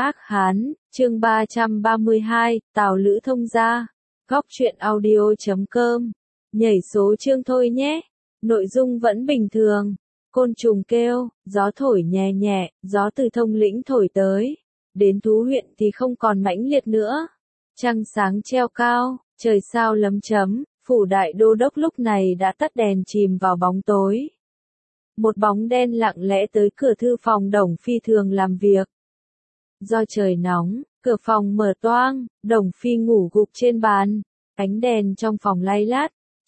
Ác Hán, chương 332, Tào Lữ thông gia. Góc truyện audio.com. Nhảy số chương thôi nhé. Nội dung vẫn bình thường. Côn trùng kêu, gió thổi nhẹ nhẹ, gió từ Thông Lĩnh thổi tới. Đến Thú huyện thì không còn mãnh liệt nữa. Trăng sáng treo cao, trời sao lấm chấm, phủ đại đô đốc lúc này đã tắt đèn chìm vào bóng tối. Một bóng đen lặng lẽ tới cửa thư phòng Đồng Phi thường làm việc. Do trời nóng, cửa phòng mở toang, Đồng Phi ngủ gục trên bàn. Ánh đèn trong phòng lay lát.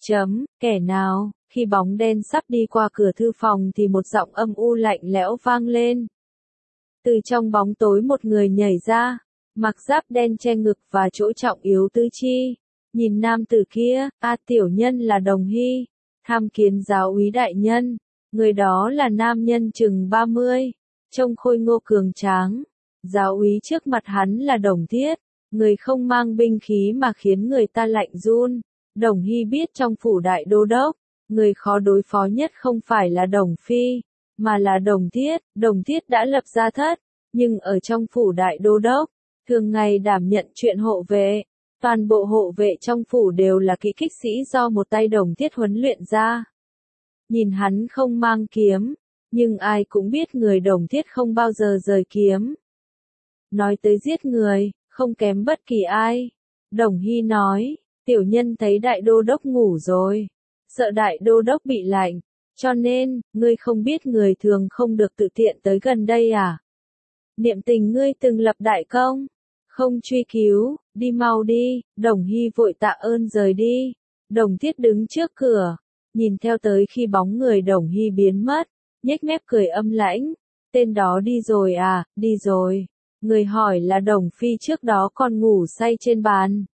Kẻ nào? Khi bóng đen sắp đi qua cửa thư phòng thì một giọng âm u lạnh lẽo vang lên. Từ trong bóng tối một người nhảy ra, mặc giáp đen che ngực và chỗ trọng yếu tứ chi. Nhìn nam tử kia, tiểu nhân là Đồng Hy, tham kiến giáo úy đại nhân. Người đó là nam nhân chừng 30, trông khôi ngô cường tráng. Giáo úy trước mặt hắn là Đồng Thiết, người không mang binh khí mà khiến người ta lạnh run. Đồng Hy biết trong phủ đại đô đốc, người khó đối phó nhất không phải là Đồng Phi, mà là Đồng Thiết. Đồng Thiết đã lập gia thất, nhưng ở trong phủ đại đô đốc, thường ngày đảm nhận chuyện hộ vệ. Toàn bộ hộ vệ trong phủ đều là kỵ kích sĩ do một tay Đồng Thiết huấn luyện ra. Nhìn hắn không mang kiếm, nhưng ai cũng biết người Đồng Thiết không bao giờ rời kiếm. Nói tới giết người, không kém bất kỳ ai. Đồng Hy nói, tiểu nhân thấy đại đô đốc ngủ rồi. Sợ đại đô đốc bị lạnh, cho nên, ngươi không biết người thường không được tự tiện tới gần đây à? Niệm tình ngươi từng lập đại công, không truy cứu, đi mau đi. Đồng Hy vội tạ ơn rời đi. Đồng Thiết đứng trước cửa, nhìn theo tới khi bóng người Đồng Hy biến mất, nhếch mép cười âm lãnh. Tên đó đi rồi à? Đi rồi. Người hỏi là Đồng Phi trước đó còn ngủ say trên bàn.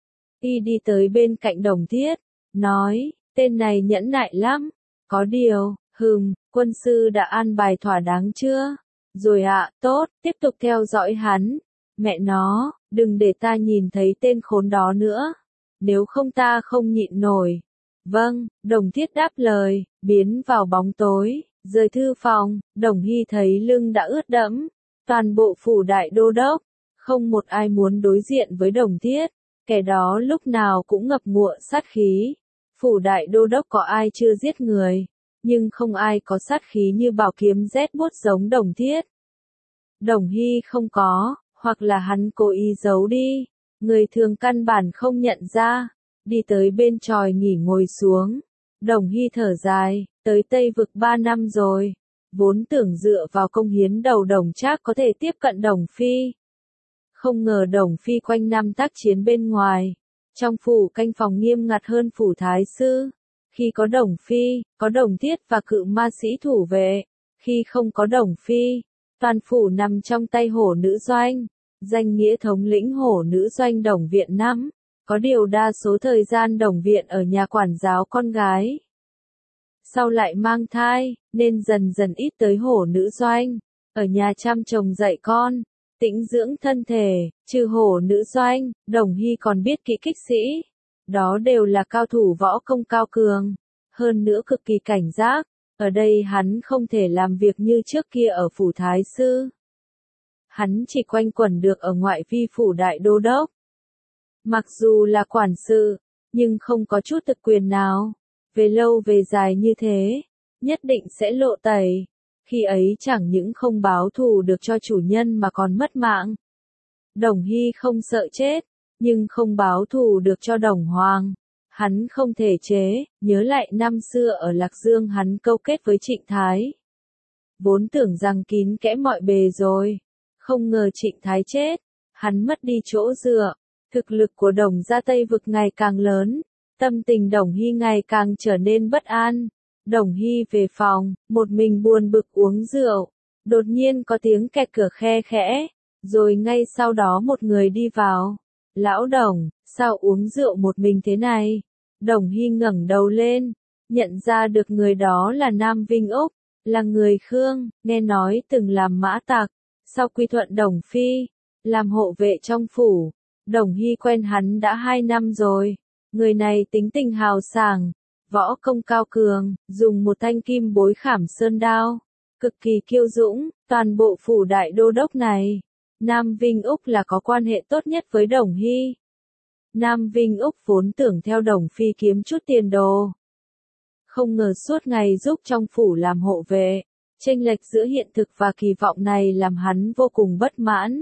Y đi tới bên cạnh Đồng Thiết, nói, tên này nhẫn nại lắm. Có điều, quân sư đã an bài thỏa đáng chưa? Rồi ạ, tốt, tiếp tục theo dõi hắn. Mẹ nó, đừng để ta nhìn thấy tên khốn đó nữa. Nếu không ta không nhịn nổi. Vâng, Đồng Thiết đáp lời, biến vào bóng tối, rời thư phòng. Đồng Hy thấy lưng đã ướt đẫm. Toàn bộ phủ đại đô đốc, không một ai muốn đối diện với Đồng Thiết, kẻ đó lúc nào cũng ngập ngụa sát khí. Phủ đại đô đốc có ai chưa giết người, nhưng không ai có sát khí như bảo kiếm rét buốt giống Đồng Thiết. Đồng Hy không có, hoặc là hắn cố ý giấu đi, người thường căn bản không nhận ra. Đi tới bên chòi nghỉ ngồi xuống, Đồng Hy thở dài, tới Tây Vực 3 năm rồi. Vốn tưởng dựa vào công hiến đầu Đồng Trác có thể tiếp cận Đồng Phi. Không ngờ Đồng Phi quanh năm tác chiến bên ngoài. Trong phủ canh phòng nghiêm ngặt hơn phủ Thái Sư. Khi có Đồng Phi, có Đồng Thiết và cự ma sĩ thủ vệ. Khi không có Đồng Phi, toàn phủ nằm trong tay hổ nữ doanh. Danh nghĩa thống lĩnh hổ nữ doanh Đồng Viện năm. Có điều đa số thời gian Đồng Viện ở nhà quản giáo con gái. Sau lại mang thai, nên dần dần ít tới hổ nữ doanh, ở nhà chăm chồng dạy con, tĩnh dưỡng thân thể. Trừ hổ nữ doanh, Đồng Hy còn biết kỵ kích sĩ. Đó đều là cao thủ võ công cao cường, hơn nữa cực kỳ cảnh giác. Ở đây hắn không thể làm việc như trước kia ở phủ Thái Sư. Hắn chỉ quanh quẩn được ở ngoại vi phủ đại đô đốc. Mặc dù là quản sự, nhưng không có chút thực quyền nào. Về lâu về dài như thế, nhất định sẽ lộ tẩy. Khi ấy chẳng những không báo thù được cho chủ nhân mà còn mất mạng. Đồng Hy không sợ chết, nhưng không báo thù được cho Đồng Hoàng. Hắn không thể chế, nhớ lại năm xưa ở Lạc Dương hắn câu kết với Trịnh Thái. Vốn tưởng rằng kín kẽ mọi bề rồi, không ngờ Trịnh Thái chết, hắn mất đi chỗ dựa. Thực lực của Đồng gia Tây Vực ngày càng lớn. Tâm tình Đồng Hy ngày càng trở nên bất an. Đồng Hy về phòng, một mình buồn bực uống rượu. Đột nhiên có tiếng kẹt cửa khe khẽ, rồi ngay sau đó một người đi vào. Lão Đồng, sao uống rượu một mình thế này? Đồng Hy ngẩng đầu lên, nhận ra được người đó là Nam Vinh Úc, là người Khương, nghe nói từng làm mã tặc, sau quy thuận Đồng Phi, làm hộ vệ trong phủ. Đồng Hy quen hắn đã 2 năm rồi. Người này tính tình hào sảng, võ công cao cường, dùng một thanh kim bối khảm sơn đao, cực kỳ kiêu dũng. Toàn bộ phủ đại đô đốc này, Nam Vinh Úc là có quan hệ tốt nhất với Đồng Hy. Nam Vinh Úc vốn tưởng theo Đồng Phi kiếm chút tiền đồ. Không ngờ suốt ngày giúp trong phủ làm hộ vệ, chênh lệch giữa hiện thực và kỳ vọng này làm hắn vô cùng bất mãn.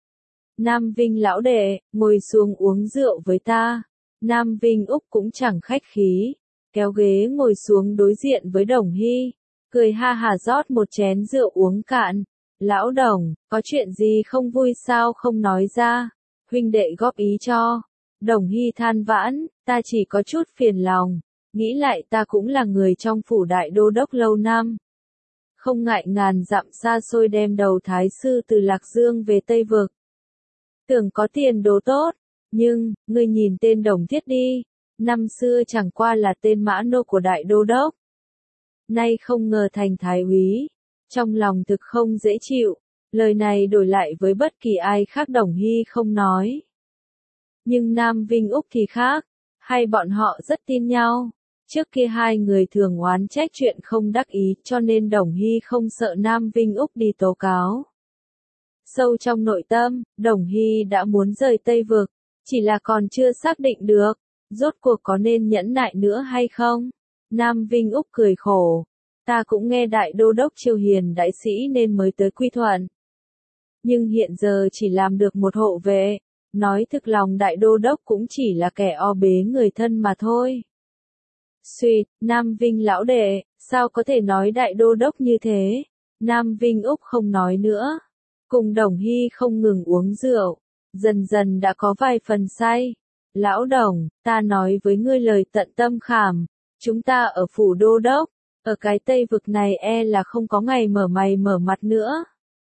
Nam Vinh lão đệ, ngồi xuống uống rượu với ta. Nam Vinh Úc cũng chẳng khách khí, kéo ghế ngồi xuống đối diện với Đồng Hy, cười ha hả rót một chén rượu uống cạn. Lão Đồng, có chuyện gì không vui sao không nói ra, huynh đệ góp ý cho. Đồng Hy than vãn, ta chỉ có chút phiền lòng, nghĩ lại ta cũng là người trong phủ đại đô đốc lâu năm. Không ngại ngàn dặm xa xôi đem đầu thái sư từ Lạc Dương về Tây Vực. Tưởng có tiền đồ tốt, nhưng, ngươi nhìn tên Đồng Thiết đi, năm xưa chẳng qua là tên mã nô của đại đô đốc. Nay không ngờ thành thái úy, trong lòng thực không dễ chịu, lời này đổi lại với bất kỳ ai khác Đồng Hy không nói. Nhưng Nam Vinh Úc thì khác, hay bọn họ rất tin nhau. Trước kia hai người thường oán trách chuyện không đắc ý cho nên Đồng Hy không sợ Nam Vinh Úc đi tố cáo. Sâu trong nội tâm, Đồng Hy đã muốn rời Tây Vực, chỉ là còn chưa xác định được, rốt cuộc có nên nhẫn nại nữa hay không? Nam Vinh Úc cười khổ, ta cũng nghe đại đô đốc chiêu hiền đại sĩ nên mới tới quy thuận. Nhưng hiện giờ chỉ làm được một hộ vệ, nói thực lòng đại đô đốc cũng chỉ là kẻ o bế người thân mà thôi. Suýt, Nam Vinh lão đệ, sao có thể nói đại đô đốc như thế? Nam Vinh Úc không nói nữa. Cùng Đồng Hy không ngừng uống rượu, dần dần đã có vài phần say. Lão Đồng, ta nói với ngươi lời tận tâm khảm, chúng ta ở phủ đô đốc, ở cái Tây Vực này e là không có ngày mở mày mở mặt nữa.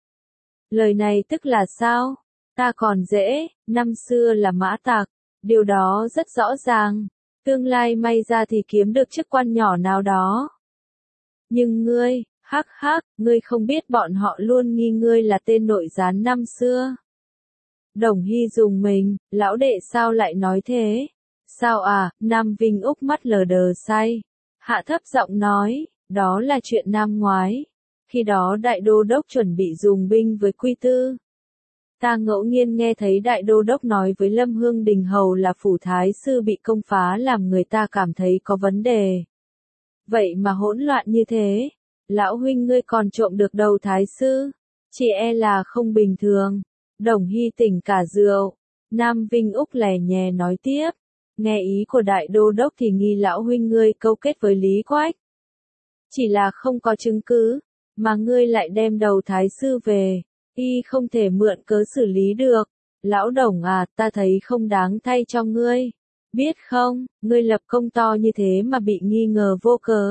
Lời này tức là sao? Ta còn dễ, năm xưa là mã tặc, điều đó rất rõ ràng, tương lai may ra thì kiếm được chức quan nhỏ nào đó. Nhưng ngươi, hắc hắc, ngươi không biết bọn họ luôn nghi ngươi là tên nội gián năm xưa. Đồng Hy dùng mình, lão đệ sao lại nói thế? Sao à, Nam Vinh Úc mắt lờ đờ say. Hạ thấp giọng nói, đó là chuyện năm ngoái. Khi đó đại đô đốc chuẩn bị dùng binh với Quy Tư. Ta ngẫu nhiên nghe thấy đại đô đốc nói với Lâm Hương Đình Hầu là phủ thái sư bị công phá làm người ta cảm thấy có vấn đề. Vậy mà hỗn loạn như thế, lão huynh ngươi còn trộm được đầu thái sư, chỉ e là không bình thường. Đồng Hy tỉnh cả rượu, Nam Vinh Úc lè nhè nói tiếp, nghe ý của đại đô đốc thì nghi lão huynh ngươi câu kết với Lý Quách. Chỉ là không có chứng cứ, mà ngươi lại đem đầu thái sư về. Y không thể mượn cớ xử lý được. Lão Đồng à, ta thấy không đáng thay cho ngươi. Biết không, ngươi lập công to như thế mà bị nghi ngờ vô cớ.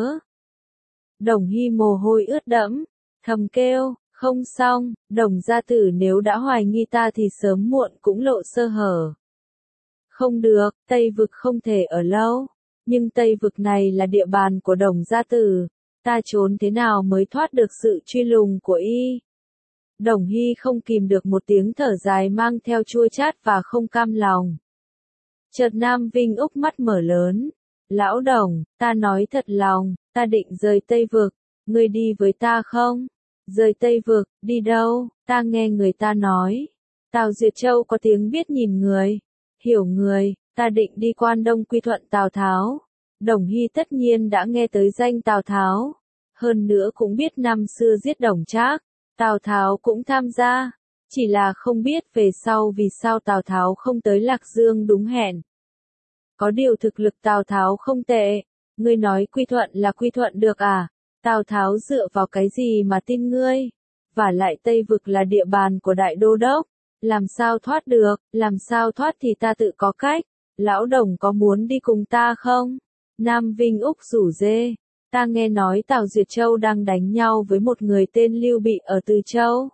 Đồng Hy mồ hôi ướt đẫm, thầm kêu, không xong, Đồng gia tử nếu đã hoài nghi ta thì sớm muộn cũng lộ sơ hở. Không được, Tây Vực không thể ở lâu. Nhưng Tây Vực này là địa bàn của Đồng gia tử. Ta trốn thế nào mới thoát được sự truy lùng của y? Đồng Hy không kìm được một tiếng thở dài mang theo chua chát và không cam lòng. Chợt Nam Vinh Úc mắt mở lớn. Lão Đồng, ta nói thật lòng, ta định rời Tây Vực, ngươi đi với ta không? Rời Tây Vực, đi đâu? Ta nghe người ta nói. Tào Duyệt Châu có tiếng biết nhìn người, hiểu người, ta định đi Quan Đông quy thuận Tào Tháo. Đồng Hy tất nhiên đã nghe tới danh Tào Tháo. Hơn nữa cũng biết năm xưa giết Đồng Trác. Tào Tháo cũng tham gia, chỉ là không biết về sau vì sao Tào Tháo không tới Lạc Dương đúng hẹn. Có điều thực lực Tào Tháo không tệ, ngươi nói quy thuận là quy thuận được à? Tào Tháo dựa vào cái gì mà tin ngươi? Và lại Tây Vực là địa bàn của đại đô đốc, làm sao thoát được, làm sao thoát thì ta tự có cách. Lão Đồng có muốn đi cùng ta không? Nam Vinh Úc rủ rê. Ta nghe nói Tào Duyệt Châu đang đánh nhau với một người tên Lưu Bị ở Từ Châu.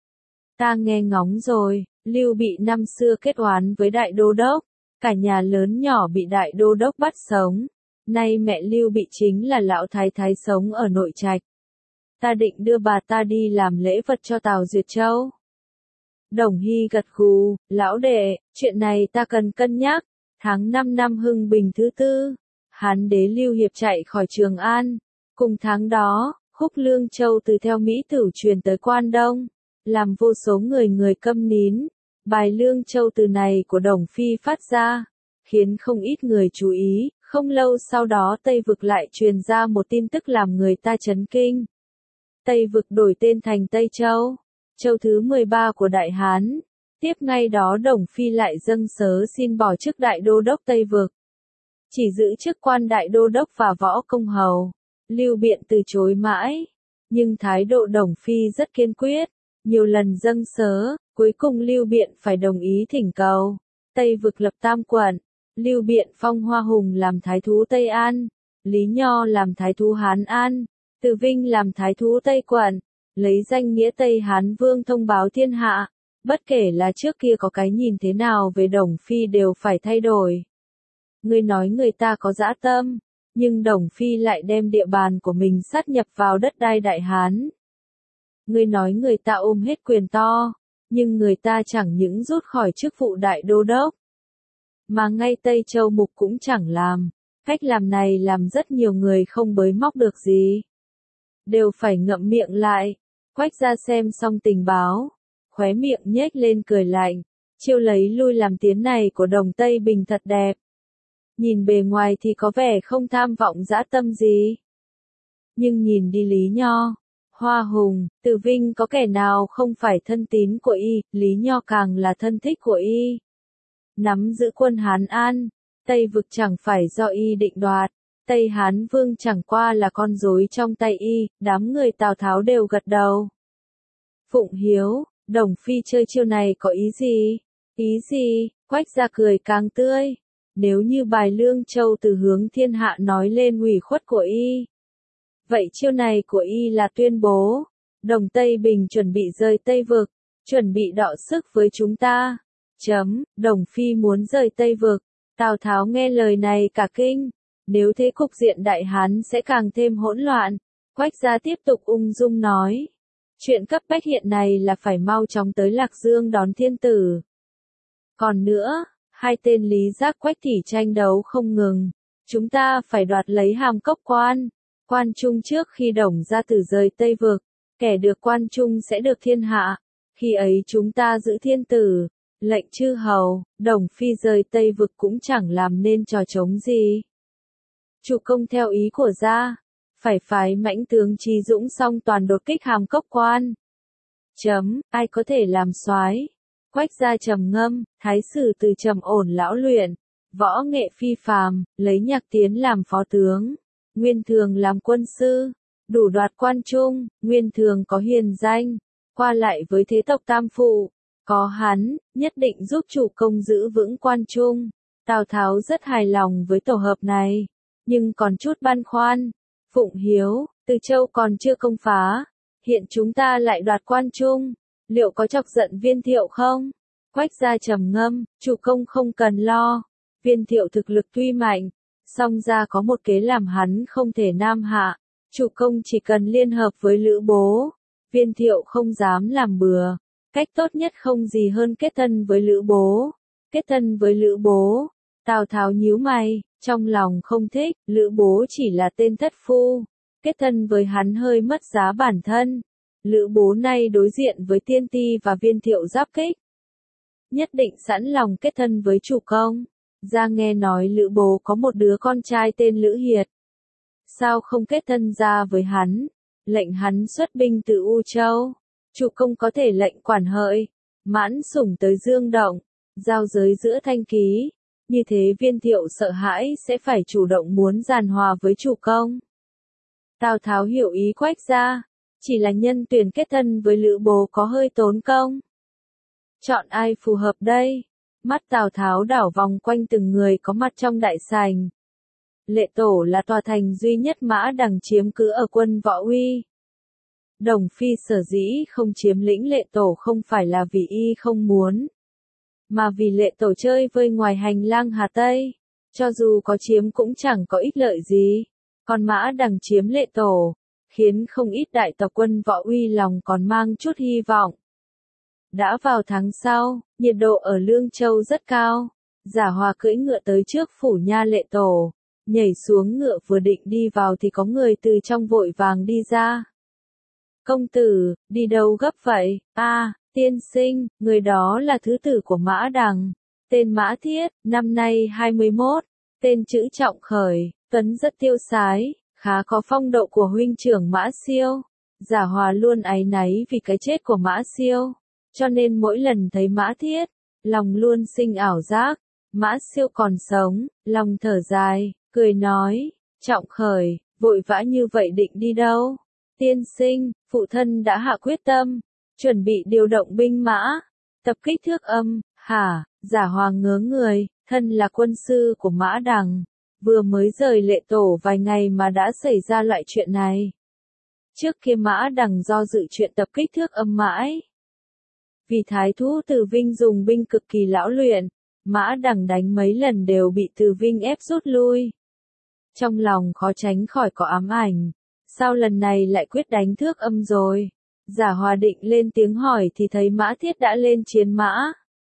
Ta nghe ngóng rồi, Lưu Bị năm xưa kết oán với đại đô đốc, cả nhà lớn nhỏ bị đại đô đốc bắt sống. Nay mẹ Lưu Bị chính là lão thái thái sống ở Nội Trạch. Ta định đưa bà ta đi làm lễ vật cho Tào Duyệt Châu. Đồng Hy gật gù, lão đệ, chuyện này ta cần cân nhắc. Tháng 5 năm Hưng Bình thứ tư. Hán đế Lưu Hiệp chạy khỏi Trường An. Cùng tháng đó, Khúc Lương Châu từ theo Mỹ Tửu truyền tới Quan Đông. làm vô số người câm nín. Bài Lương Châu từ này của Đồng Phi phát ra, khiến không ít người chú ý, không lâu sau đó Tây Vực lại truyền ra một tin tức làm người ta chấn kinh. Tây Vực đổi tên thành Tây Châu, châu thứ 13 của Đại Hán. Tiếp ngay đó Đồng Phi lại dâng sớ xin bỏ chức Đại Đô đốc Tây Vực, chỉ giữ chức quan Đại Đô đốc và võ công hầu. Lưu Biện từ chối mãi, nhưng thái độ Đồng Phi rất kiên quyết, nhiều lần dâng sớ, cuối cùng Lưu Biện phải đồng ý thỉnh cầu. Tây Vực lập tam quận, Lưu Biện phong Hoa Hùng làm thái thú Tây An, Lý Nho làm thái thú Hán An, Từ Vinh làm thái thú Tây quận, lấy danh nghĩa Tây Hán Vương thông báo thiên hạ. Bất kể là trước kia có cái nhìn thế nào về Đồng Phi đều phải thay đổi. Người nói người ta có dã tâm, nhưng Đồng Phi lại đem địa bàn của mình sát nhập vào đất đai Đại Hán. Người nói người ta ôm hết quyền to, nhưng người ta chẳng những rút khỏi chức vụ Đại Đô đốc, mà ngay Tây Châu Mục cũng chẳng làm. Cách làm này làm rất nhiều người không bới móc được gì, đều phải ngậm miệng lại. Quách Gia xem xong tình báo, khóe miệng nhếch lên cười lạnh, chiêu lấy lui làm tiến này của Đồng Tây Bình thật đẹp. Nhìn bề ngoài thì có vẻ không tham vọng dã tâm gì, nhưng nhìn đi Lý Nho, Hoa Hùng, Từ Vinh có kẻ nào không phải thân tín của y, Lý Nho càng là thân thích của y. Nắm giữ quân Hán An, Tây Vực chẳng phải do y định đoạt, Tây Hán Vương chẳng qua là con rối trong tay y, đám người Tào Tháo đều gật đầu. Phụng Hiếu, Đồng Phi chơi chiêu này có ý gì? Ý gì? Quách Gia cười càng tươi. Nếu như bài Lương Châu từ hướng thiên hạ nói lên ủy khuất của y, vậy chiêu này của y là tuyên bố, Đồng Tây Bình chuẩn bị rời Tây Vực, chuẩn bị đọ sức với chúng ta. Đồng Phi muốn rời Tây Vực. Tào Tháo nghe lời này cả kinh. Nếu thế cục diện Đại Hán sẽ càng thêm hỗn loạn. Quách Gia tiếp tục ung dung nói. Chuyện cấp bách hiện này là phải mau chóng tới Lạc Dương đón thiên tử. Còn nữa, hai tên Lý Giác Quách thì tranh đấu không ngừng. Chúng ta phải đoạt lấy Hàm Cốc quan, quan trung trước khi Đồng gia tử rời Tây Vực. Kẻ được quan trung sẽ được thiên hạ. Khi ấy chúng ta giữ thiên tử, lệnh chư hầu. Đồng Phi rời Tây Vực cũng chẳng làm nên trò trống gì. Chủ công theo ý của gia, phải phái mãnh tướng Trí Dũng song toàn đột kích Hàm Cốc quan. Ai có thể làm soái? Quách Gia trầm ngâm, thái sử từ trầm ổn lão luyện, võ nghệ phi phàm, lấy Nhạc Tiến làm phó tướng, Nguyên Thường làm quân sư, đủ đoạt quan trung. Nguyên Thường có hiền danh, qua lại với thế tộc Tam Phụ, có hắn, nhất định giúp chủ công giữ vững quan trung. Tào Tháo rất hài lòng với tổ hợp này, nhưng còn chút băn khoăn. Phụng Hiếu, Từ Châu còn chưa công phá, hiện chúng ta lại đoạt quan trung, liệu có chọc giận Viên Thiệu không? Quách Gia trầm ngâm, chủ công không cần lo, Viên Thiệu thực lực tuy mạnh, song gia có một kế làm hắn không thể nam hạ, chủ công chỉ cần liên hợp với Lữ Bố, Viên Thiệu không dám làm bừa, cách tốt nhất không gì hơn kết thân với Lữ Bố. Kết thân với Lữ Bố, Tào Tháo nhíu mày, trong lòng không thích, Lữ Bố chỉ là tên thất phu, kết thân với hắn hơi mất giá bản thân. Lữ Bố nay đối diện với Tiên Ti và Viên Thiệu giáp kích, nhất định sẵn lòng kết thân với chủ công. Gia nghe nói Lữ Bố có một đứa con trai tên Lữ Hiệt, sao không kết thân ra với hắn, lệnh hắn xuất binh từ U Châu, chủ công có thể lệnh Quản Hợi, Mãn Sủng tới Dương Động, giao giới giữa Thanh Ký, như thế Viên Thiệu sợ hãi sẽ phải chủ động muốn giàn hòa với chủ công. Tào Tháo hiểu ý Quách Gia, chỉ là nhân tuyển kết thân với Lữ Bố có hơi tốn công. Chọn ai phù hợp đây? Mắt Tào Tháo đảo vòng quanh từng người có mặt trong đại sảnh. Lệ Tổ là tòa thành duy nhất Mã Đằng chiếm cứ ở quân Võ Uy. Đồng Phi sở dĩ không chiếm lĩnh Lệ Tổ không phải là vì y không muốn, mà vì Lệ Tổ chơi vơi ngoài hành lang Hà Tây, cho dù có chiếm cũng chẳng có ích lợi gì. Còn Mã Đằng chiếm Lệ Tổ, khiến không ít đại tộc quân Võ Uy lòng còn mang chút hy vọng. Đã vào tháng sau, nhiệt độ ở Lương Châu rất cao. Giả Hòa cưỡi ngựa tới trước phủ nha Lệ Tổ, nhảy xuống ngựa vừa định đi vào thì có người từ trong vội vàng đi ra. Công tử, đi đâu gấp vậy? Tiên sinh, người đó là thứ tử của Mã Đằng, tên Mã Thiết, năm nay 21, tên chữ Trọng Khởi, tuấn rất tiêu sái, khá có phong độ của huynh trưởng Mã Siêu. Giả Hòa luôn áy náy vì cái chết của Mã Siêu, cho nên mỗi lần thấy Mã Thiết, lòng luôn sinh ảo giác, Mã Siêu còn sống, lòng thở dài, cười nói, Trọng Khởi, vội vã như vậy định đi đâu? Tiên sinh, phụ thân đã hạ quyết tâm, chuẩn bị điều động binh mã, tập kích Thước Âm. Hả? Giả Hòa ngớ người, thân là quân sư của Mã Đằng, vừa mới rời Lệ Tổ vài ngày mà đã xảy ra loại chuyện này. Trước kia Mã Đằng do dự chuyện tập kích Thước Âm mãi. Vì Thái thú Từ Vinh dùng binh cực kỳ lão luyện, Mã Đằng đánh mấy lần đều bị Từ Vinh ép rút lui. Trong lòng khó tránh khỏi có ám ảnh, sao lần này lại quyết đánh Thước Âm rồi? Giả Hòa định lên tiếng hỏi thì thấy Mã Thiết đã lên chiến mã.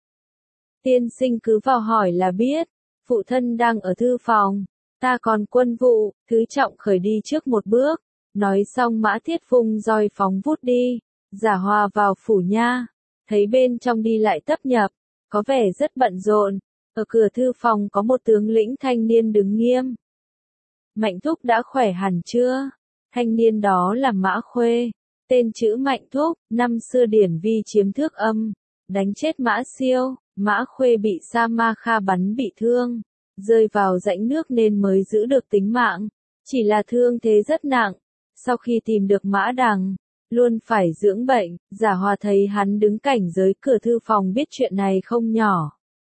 Tiên sinh cứ vào hỏi là biết, phụ thân đang ở thư phòng, ta còn quân vụ. Thứ Trọng Khởi đi trước một bước, nói xong Mã Thiết vung roi phóng vút đi. Giả Hòa vào phủ nha, thấy bên trong đi lại tấp nhập, có vẻ rất bận rộn. Ở cửa thư phòng có một tướng lĩnh thanh niên đứng nghiêm. Mạnh Thúc đã khỏe hẳn chưa? Thanh niên đó là Mã Khuê, tên chữ Mạnh Thúc, năm xưa Điển Vi chiếm Thước Âm, đánh chết Mã Siêu, Mã Khuê bị Sa Ma Kha bắn bị thương, rơi vào rãnh nước nên mới giữ được tính mạng, chỉ là thương thế rất nặng. Sau khi tìm được Mã Đằng, luôn phải dưỡng bệnh, Giả Hòa thấy hắn đứng cảnh giới cửa thư phòng biết chuyện này không nhỏ.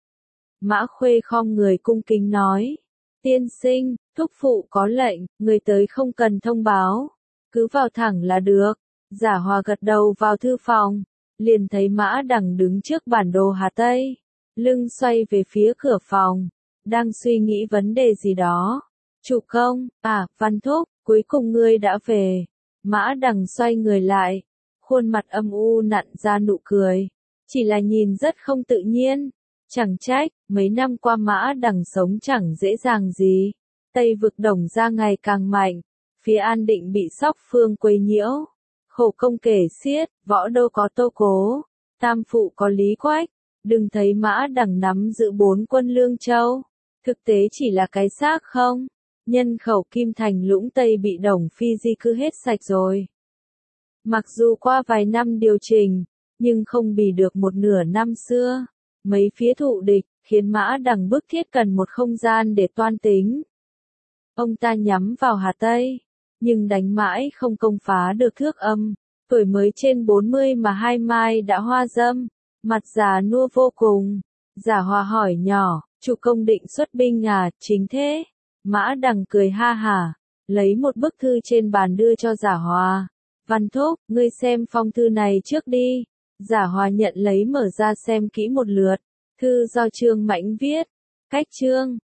Mã Khuê khom người cung kính nói, tiên sinh, thúc phụ có lệnh, người tới không cần thông báo, cứ vào thẳng là được. Giả Hòa gật đầu vào thư phòng, liền thấy Mã Đằng đứng trước bản đồ Hà Tây, lưng xoay về phía cửa phòng, đang suy nghĩ vấn đề gì đó. Chủ công, Văn Thúc, cuối cùng ngươi đã về. Mã Đằng xoay người lại, khuôn mặt âm u nặn ra nụ cười, chỉ là nhìn rất không tự nhiên. Chẳng trách, mấy năm qua Mã Đằng sống chẳng dễ dàng gì. Tây vực Đồng Gia ngày càng mạnh, phía An Định bị Sóc Phương quấy nhiễu. Khổ công kể xiết, Võ Đô có Tô Cố, Tam Phụ có Lý Quách. Đừng thấy Mã Đằng nắm giữ 4 quân Lương Châu, thực tế chỉ là cái xác không. Nhân khẩu Kim Thành Lũng Tây bị Đồng Phi di cư hết sạch rồi. Mặc dù qua vài năm điều chỉnh, nhưng không bì được một nửa năm xưa. Mấy phía thụ địch, khiến Mã Đằng bức thiết cần một không gian để toan tính. Ông ta nhắm vào Hà Tây, nhưng đánh mãi không công phá được Thước Âm. Tuổi mới trên 40 mà hai mai đã hoa dâm, mặt già nua vô cùng. Giả Hòa hỏi nhỏ, chủ công định xuất binh chính thế. Mã Đằng cười ha hả, lấy một bức thư trên bàn đưa cho Giả Hòa. Văn Thúc, ngươi xem phong thư này trước đi. Giả Hòa nhận lấy mở ra xem kỹ một lượt. Thư do Trương Mãnh viết. Cách chương,